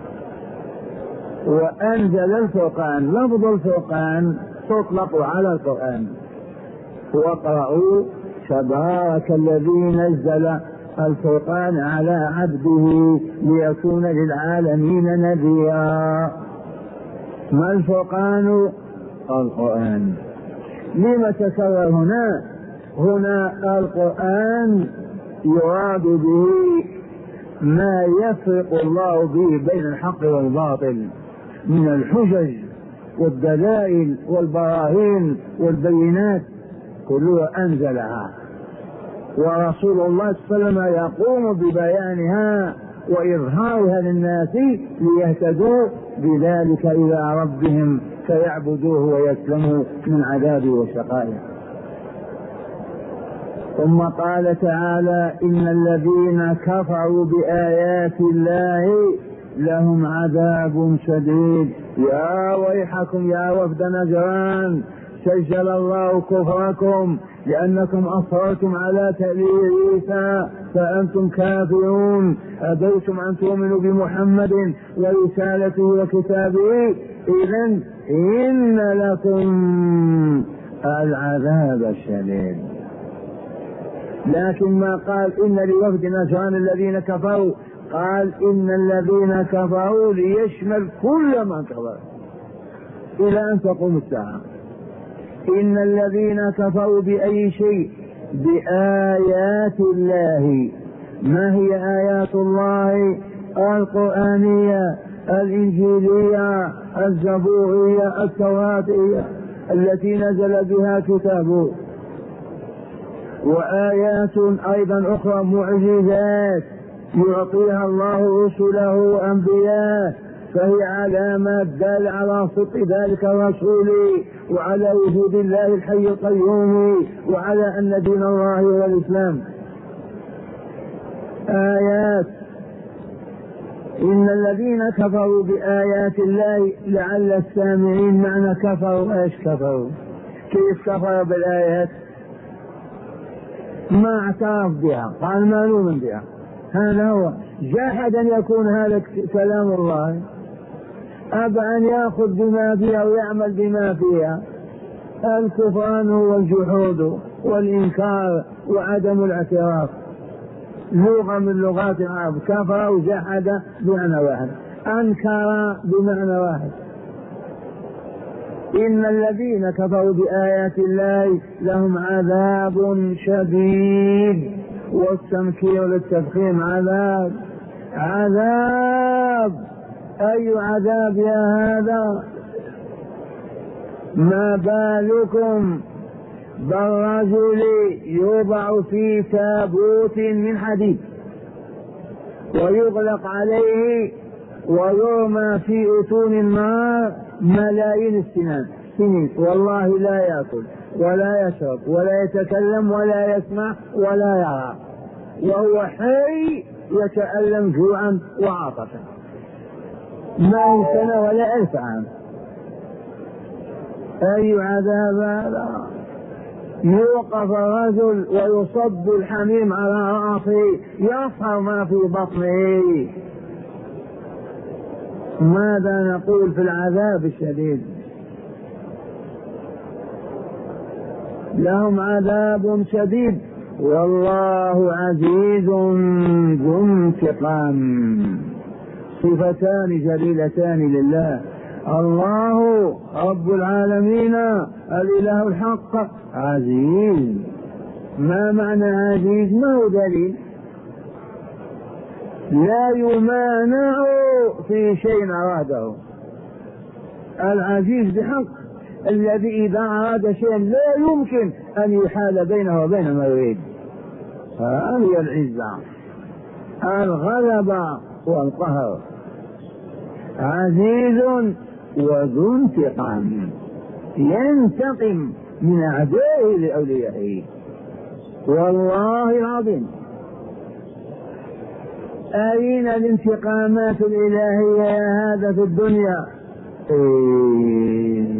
وأنزل الفرقان. لفظ الفرقان تطلق على القرآن. واقرأوا تبارك الذي نزل الفرقان على عبده ليكون للعالمين نذيرا. ما الفرقان؟ القرآن. لما تكرر هنا؟ هنا القرآن يراد به ما يفرق الله به بين الحق والباطل من الحجج والدلائل والبراهين والبينات، كلها أنزلها، ورسول الله صلى الله عليه وسلم يقوم ببيانها وإظهارها للناس ليهتدوا بذلك إلى ربهم فيعبدوه ويسلموا من عذابه وشقائه. ثم قال تعالى: إن الذين كفروا بآيات الله لهم عذاب شديد. يا ويحكم يا وفد نجران، سجل الله كفركم لأنكم أصررتم على تأليه عيسى فأنتم كافرون، أبيتم أن تؤمنوا بمحمد ورسالته وكتابه، إذن إن لكم العذاب الشديد. لكن ما قال إن لوفد نجران الذين كفروا، قال إن الذين كفروا ليشمل كل من كفر إلى أن تقوم الساعة. إن الذين كفروا بأي شيء؟ بآيات الله. ما هي آيات الله؟ القرآنية، الإنجيلية، الزبورية، التوراتية التي نزل بها كتابه، وآيات أيضا أخرى معجزات يعطيها الله رسله أنبياء، فهي علامات دالة على صدق ذلك الرسول وعلى وجود الله الحي القيوم وعلى أن دين الله هو الإسلام. آيات. إن الذين كفروا بآيات الله، لعل السامعين معنى كفروا ايش كفروا؟ كيف كفروا بالآيات؟ ما اعترف بها، قال ما نؤمن بها. هذا هو جاحد أن يكون هذا كلام الله، أبى أن يأخذ بما فيها ويعمل بما فيها. الكفران هو الجحود والإنكار وعدم الاعتراف، لغة من لغات العرب. كفر وجحد بمعنى واحد، أنكر بمعنى واحد. إن الذين كفروا بآيات الله لهم عذاب شديد، والتمكين للتفخيم عذاب. عذاب. أي عذاب يا هذا؟ ما بالكم بالرجل يوضع في تابوت من حديد ويغلق عليه ويرمى في أتون النار ملايين السنين سنين، والله لا يأكل ولا يشرب ولا يتكلم ولا يسمع ولا يرى، وهو حي يتألم جوعا وعطشا، ما هي سنة ولا ألف عام. أي عذاب هذا؟ يوقف الرجل ويصب الحميم على رأسه يصهر ما في بطنه. ماذا نقول في العذاب الشديد؟ لهم عذاب شديد والله عزيز ذو انتقام. صفتان جليلتان لله: الله رب العالمين الإله الحق عزيز. ما معنى عزيز؟ ما هو دليل؟ لا يمانع في شيء أراده. العزيز بحق، الذي إذا أراد شيئا لا يمكن أن يحال بينه وبين ما يريد. هذه العزة، الغلبة والقهر. عزيز وذو انتقام، ينتقم من أعدائه لأوليائه. والله العظيم أين الانتقامات الإلهية يا هذا في الدنيا؟ إيه.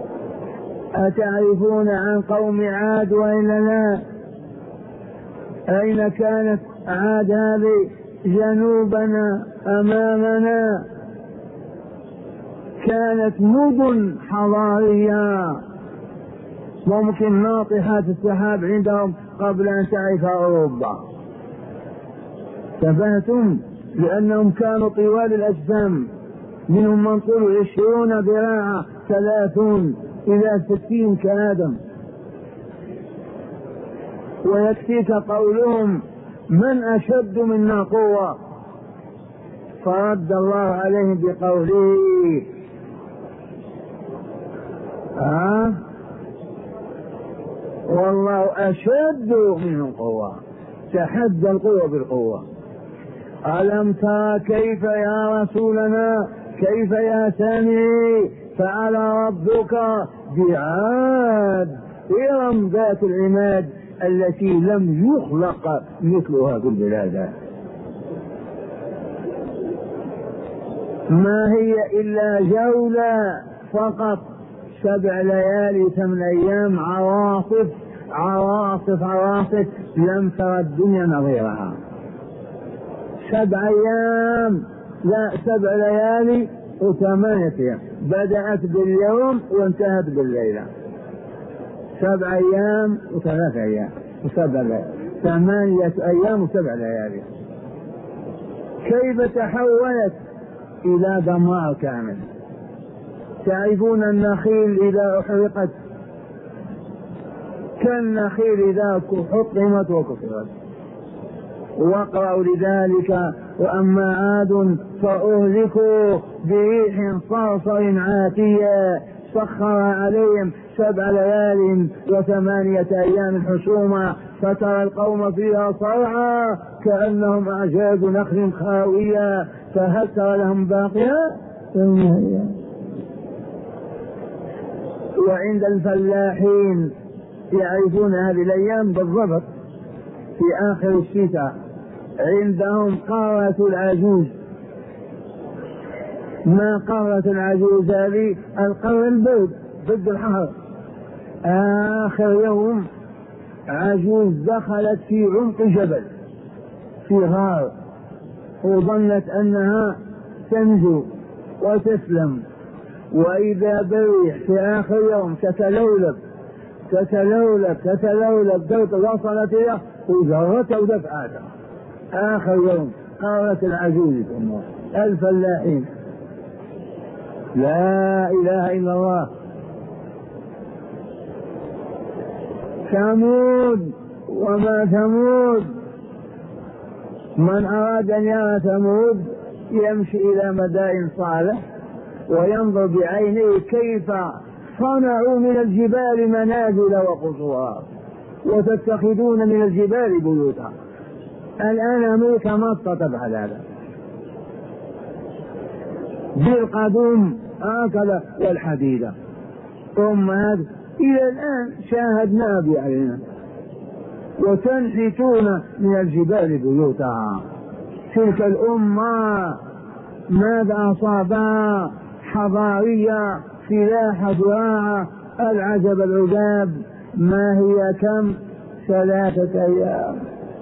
أتعرفون عن قوم عاد وإلا لا؟ أين كانت عاد هذه؟ جنوبنا أمامنا، كانت مدن حضارية ممكن ناطحات السحاب عندهم قبل أن تعرف أوروبا. تفهتم؟ لأنهم كانوا طوال الأجسام، منهم من طول عشرون ذراعا، ثلاثون إلى ستين كآدم. ويكفيك قولهم من أشد منا قوة، فرد الله عليهم بقوله آه والله أشد منهم قوة، تحدى القوة بالقوة. ألم ترى كيف يا رسولنا، كيف يا سامي فعل ربك بعاد إرم ذات العماد التي لم يخلق مثلها في البلاد. ما هي إلا جولة فقط، سبع ليالي ثمان أيام، عواصف عواصف عواصف لم ترى الدنيا نظيرها. سبع أيام لا سبع ليالي وثمانية أيام، بدأت باليوم وانتهت بالليلة. سبع أيام وثلاث أيام وسبع ليالي، ثمانية أيام وسبع ليالي. كيف تحولت إلى دمار كامل. تعرفون النخيل إذا أحرقت كالنخيل إذا حطمت وكسرت. واقرأوا لذلك وأما عاد فأهلكوا بريح صرصر عاتية سخر عليهم سبع ليال وثمانية أيام حسوما فترى القوم فيها صرعى كأنهم أعجاز نخل خاوية فهل ترى لهم باقية؟ وعند الفلاحين يعرفون هذه الأيام بالضبط، في آخر الشتاء عندهم قارة العجوز. ما قارة العجوز هذه؟ القر البرد ضد الحر. آخر يوم عجوز دخلت في عمق جبل في غار وظنت أنها تنجو وتسلم، وإذا بريح في آخر يوم تتلولب تتلولب تتلولب دوت وصلت إلى وزارته ودفعاتها. آخر يوم قالت العجوز الفلاحين لا إله إلا الله. ثمود وما ثمود، من أراد أن يرى ثمود يمشي إلى مدائن صالح وينظر بعينيه كيف صنعوا من الجبال منازل وقصورا وتتخذون من الجبال بيوتا. الآن أمريكا ما تفعل هذا بالقدوم هكذا والحديدة، ثم هذا إلى الآن شاهدنا بأعيننا وتنحتون من الجبال بيوتا. تلك الأمة ماذا أصابها؟ حضارية فلاحة زراعة العجب العجاب. ما هي كم؟ ثلاثة أيام.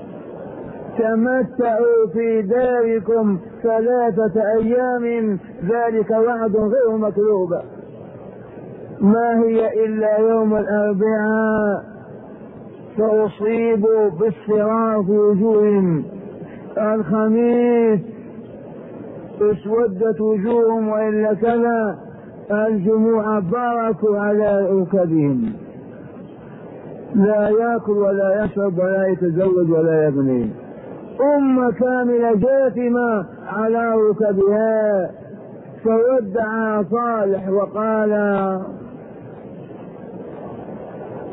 تمتعوا في داركم ثلاثة أيام ذلك وعد غير مكذوب. ما هي إلا يوم الأربعاء فأصيبوا بالصراع في وجوههم، الخميس اسودت وجوههم وإلا كذا، الجموع باركوا على ركبهم، لا يأكل ولا يشرب ولا يتزوج ولا يبني. أمة كاملة جاثمة على ركبها. فودع صالح وقال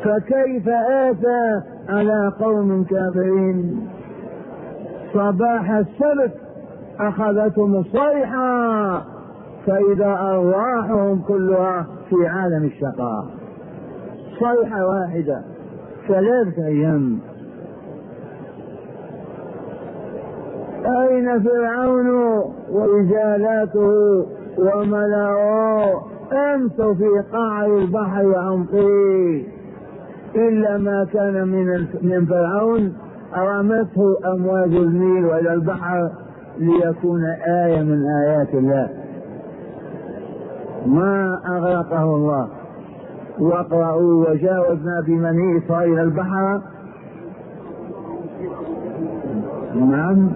فكيف آتى على قوم كافرين. صباح السبت أخذتهم الصيحة فإذا أرواحهم كلها في عالم الشقاء. صيحة واحدة ثلاثة أيام. أين فرعون ورجالاته وملأه؟ أمسوا في قاع البحر وعمقه، إلا ما كان من من فرعون أرمته أمواج النيل وإلى البحر ليكون آية من آيات الله، ما أغرقه الله. واقرأوا وجاوزنا ببني إسرائيل البحر. نعم.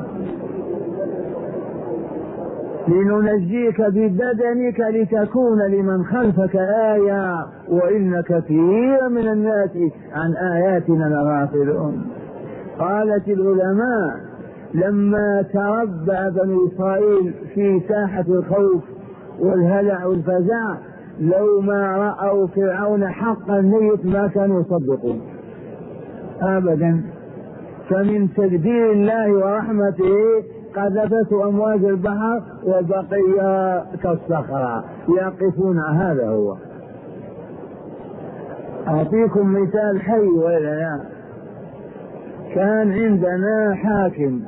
لننجيك ببدنك لتكون لمن خلفك آية وإن كثيرا من الناس عن آياتنا لغافلون. قالت العلماء لما تربع بني إسرائيل في ساحة الخوف والهلع والفزع لو ما رأوا فرعون حقا ميت ما كانوا يصدقون أبدا. فمن تدبير الله ورحمته قذفته أمواج البحر وبقي كالصخرة يقفون. هذا هو. أعطيكم مثال حي ولا لا. كان عندنا حاكم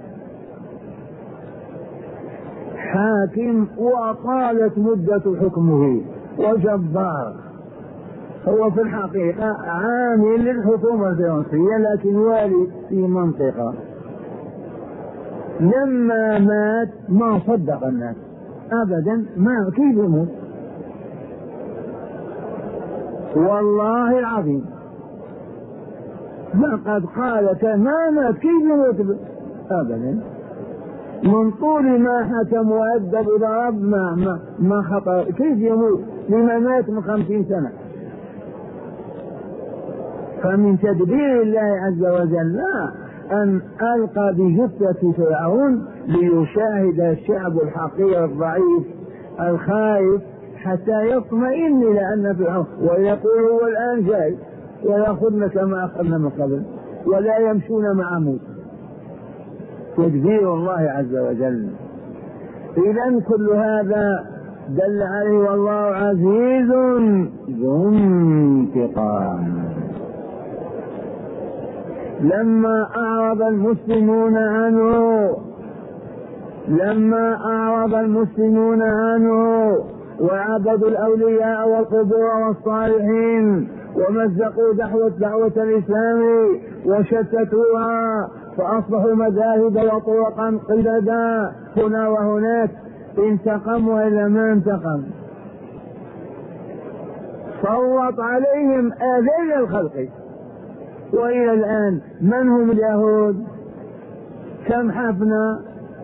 حاكم وطالت مدة حكمه وجبار، هو في الحقيقة عامل للحكومة الفرنسية لكن والي في منطقة. لما مات ما صدق الناس أبدا، ما كيف يموت؟ والله العظيم لقد قال ما مات كيف يموت أبدا. من طول ما حكم وأدب إلى رب ما, ما, ما خطر. كيف يموت لما مات من خمسين سنة؟ فمن تدبير الله عز وجل أن ألقى بجثة فرعون ليشاهد الشعب الحقير الضعيف الخائف حتى يطمئن إلى أن فرعون، ويقول هو الآن جاي ويأخذنا كما أخذنا من قبل ولا يمشون مع موسى. تدبير الله عز وجل. إذن كل هذا دل عليه والله عزيز ذو انتقام. لما أعرض المسلمون عنه لما أعرض المسلمون عنه وعبدوا الأولياء والقبور والصالحين ومزقوا دعوة دعوة الإسلام وشتتوها فأصبحوا مذاهب وطرقا قددا هنا وهناك، انتقم وإلا ما انتقم؟ صوت عليهم آذية الخلق. وإلى الآن من هم اليهود؟ كم حفنا؟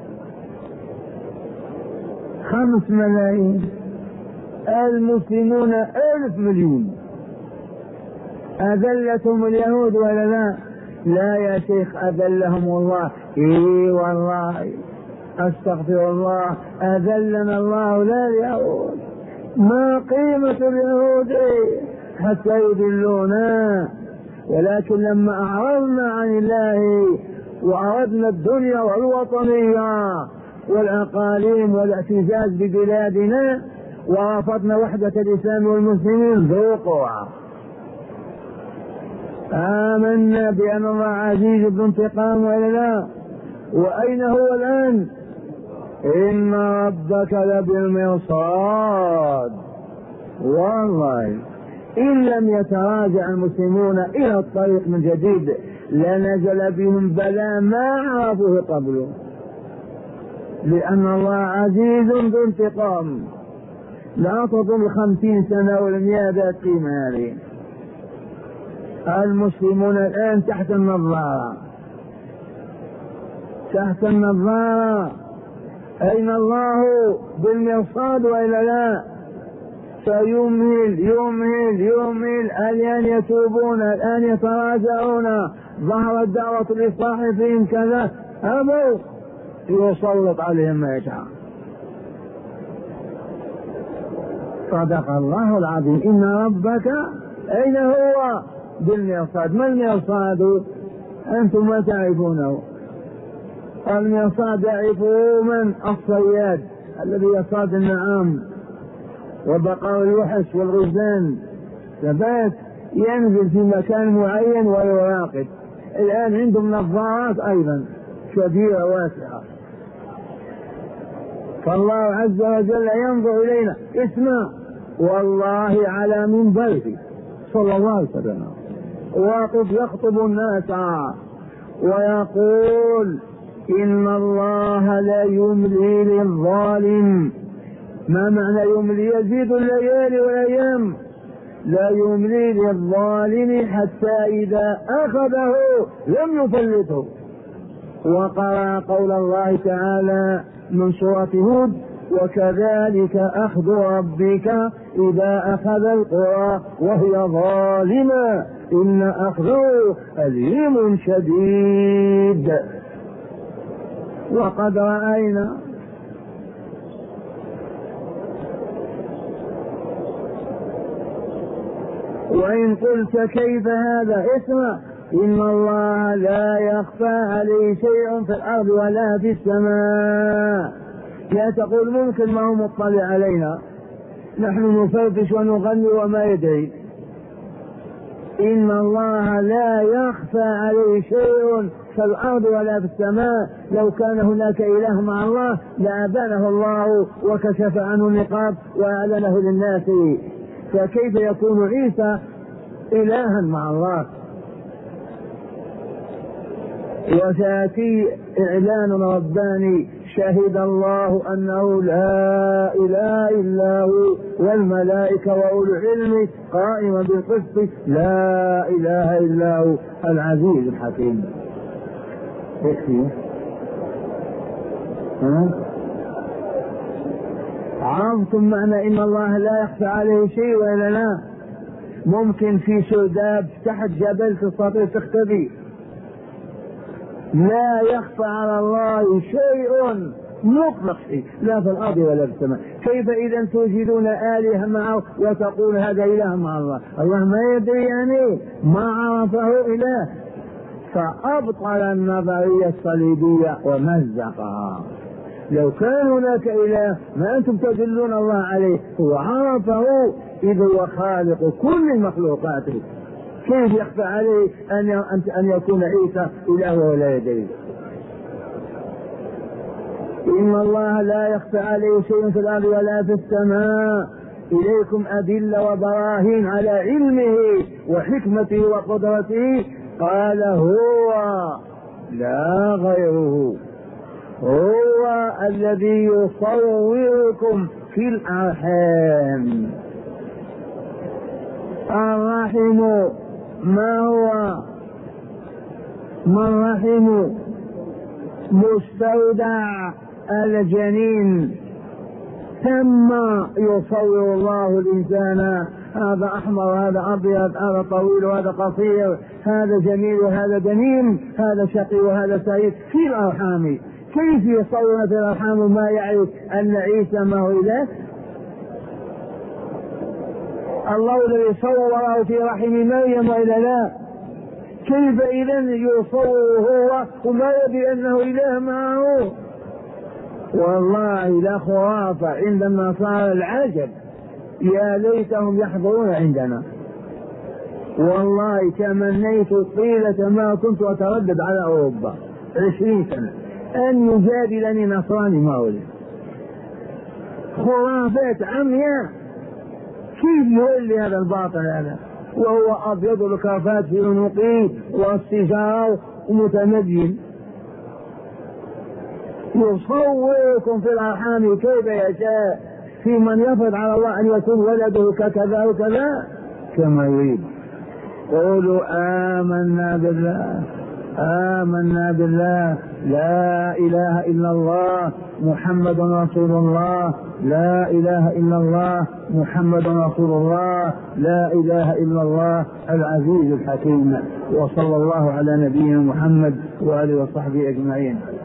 خمس ملايين. المسلمون ألف مليون. أذلتهم اليهود ولا لا؟ لا يا شيخ أذلهم الله. إيه والله أستغفر الله أذلنا الله لا اليهود. ما قيمة اليهود حتى يذلونا؟ ولكن لما أعرضنا عن الله وأردنا الدنيا والوطنية والأقاليم والاعتزاز ببلادنا ورفضنا وحدة الإسلام والمسلمين ذوقوا. آمنا بأن الله عزيز ذو انتقام ولا لا؟ وأين هو الآن؟ إن ربك لبالمرصاد. والله إن لم يتراجع المسلمون إلى الطريق من جديد لنزل بهم بلاء ما عرفوه قبله، لأن الله عزيز ذو انتقام. لا تظن خمسين سنة والمئة ذات قيمة هذه. المسلمون الآن تحت النظارة تحت النظارة. أين الله بالمرصاد وإلا لا؟ فيمهل يمهل يمهل. الآن يتوبون الآن يتراجعون. ظهرت دعوة الإصلاح فيهم كذا أبوا يسلط عليهم ما يشاء. صدق الله العظيم. إن ربك أين هو؟ بالمرصاد. ما المرصاد؟ أنتم ما تعرفونه. المرصاد يعرفه من؟ الصياد الذي يصاد النعام وبقاء الوحش والغزلان، ثبات ينزل في مكان معين ويراقب. الآن عندهم نظارات أيضا كبيرة واسعة. فالله عز وجل ينظر إلينا. اسمع، والله على منبره صلى الله عليه وسلم واقف يخطب الناس ويقول إن الله لا يملي للظالم. ما معنى يملي؟ يزيد الليالي والأيام. لا يملي للظالم حتى إذا أخذه لم يفلته. وقرأ قول الله تعالى من سورة هود وكذلك أخذ ربك إذا أخذ القرى وهي ظالمة إن أخذه أليم شديد. وقد رأينا وإن قلت كيف هذا؟ اسمع، إن الله لا يخفى عليه شيء في الأرض ولا في السماء. لا تقول ممكن ما هو مطلع علينا، نحن نفرفش ونغني وما يدري. إن الله لا يخفى عليه شيء في الأرض ولا في السماء. لو كان هناك إله مع الله لأبانه الله وكشف عنه النقاب وأعلنه للناس. فكيف يكون عيسى إلها مع الله؟ وسيأتي إعلان رباني شهد الله أنه لا إله إلا هو والملائكة وأولو العلم قائما بالقسط لا إله إلا هو العزيز الحكيم. يكفي. ها؟ عرفتم معنى إن الله لا يخفى عليه شيء ولا لا؟ ممكن في سرداب تحت جبل تستطيع تختفي. لا يخفى على الله شيء مطلق شيء لا في الأرض ولا في السماء. كيف إذا توجدون آلهة معه وتقول هذا إله مع الله؟ الله ما يدري يعني، ما عرفه إله. فأبطل النظرية الصليبية ومزقها. لو كان هناك إله ما أنتم تدلون الله عليه، هو عرفه إذ هو خالق كل المخلوقات. كيف يخفى عليه أن أن يكون عيسى إله ولا يدري؟ إن الله لا يخفى عليه شيء في الأرض ولا في السماء. إليكم أدلة وبراهين على علمه وحكمته وقدرته. قال هو لا غيره، هو الذي يصوركم في الأرحام. الرحم ما هو؟ ما الرحم؟ مستودع الجنين. ثم يصور الله الإنسان، هذا أحمر هذا أبيض هذا طويل وهذا قصير، هذا جميل وهذا دميم، هذا شقي وهذا سعيد في الأرحام. كيف يصور في الأرحام ما يعرف أن عيسى ما هو إله؟ الله الذي صوره في رحم مريم وإلا لا؟ كيف إذا يصور هو وما يدري أنه إله معه؟ والله لا خرافة عندما صار العجب. يا ليتهم يحضرون عندنا. والله تمنيت طيلة ما كنت أتردد على أوروبا عشرين سنة أن يجادلني نصراني مولي. خرافات عمياء. كيف يولي هذا الباطل هذا وهو أبيض الكرافات في عنقه والسجارة ومتمدين؟ يصوركم في الأرحام كيف يشاء، في من يفرض على الله أن يكون ولده ككذا وكذا كما يريد. قولوا آمنا بالله آمنا بالله لا إله إلا الله محمد رسول الله لا إله إلا الله محمد رسول الله لا إله إلا الله العزيز الحكيم. وصلى الله على نبينا محمد وآله وصحبه أجمعين.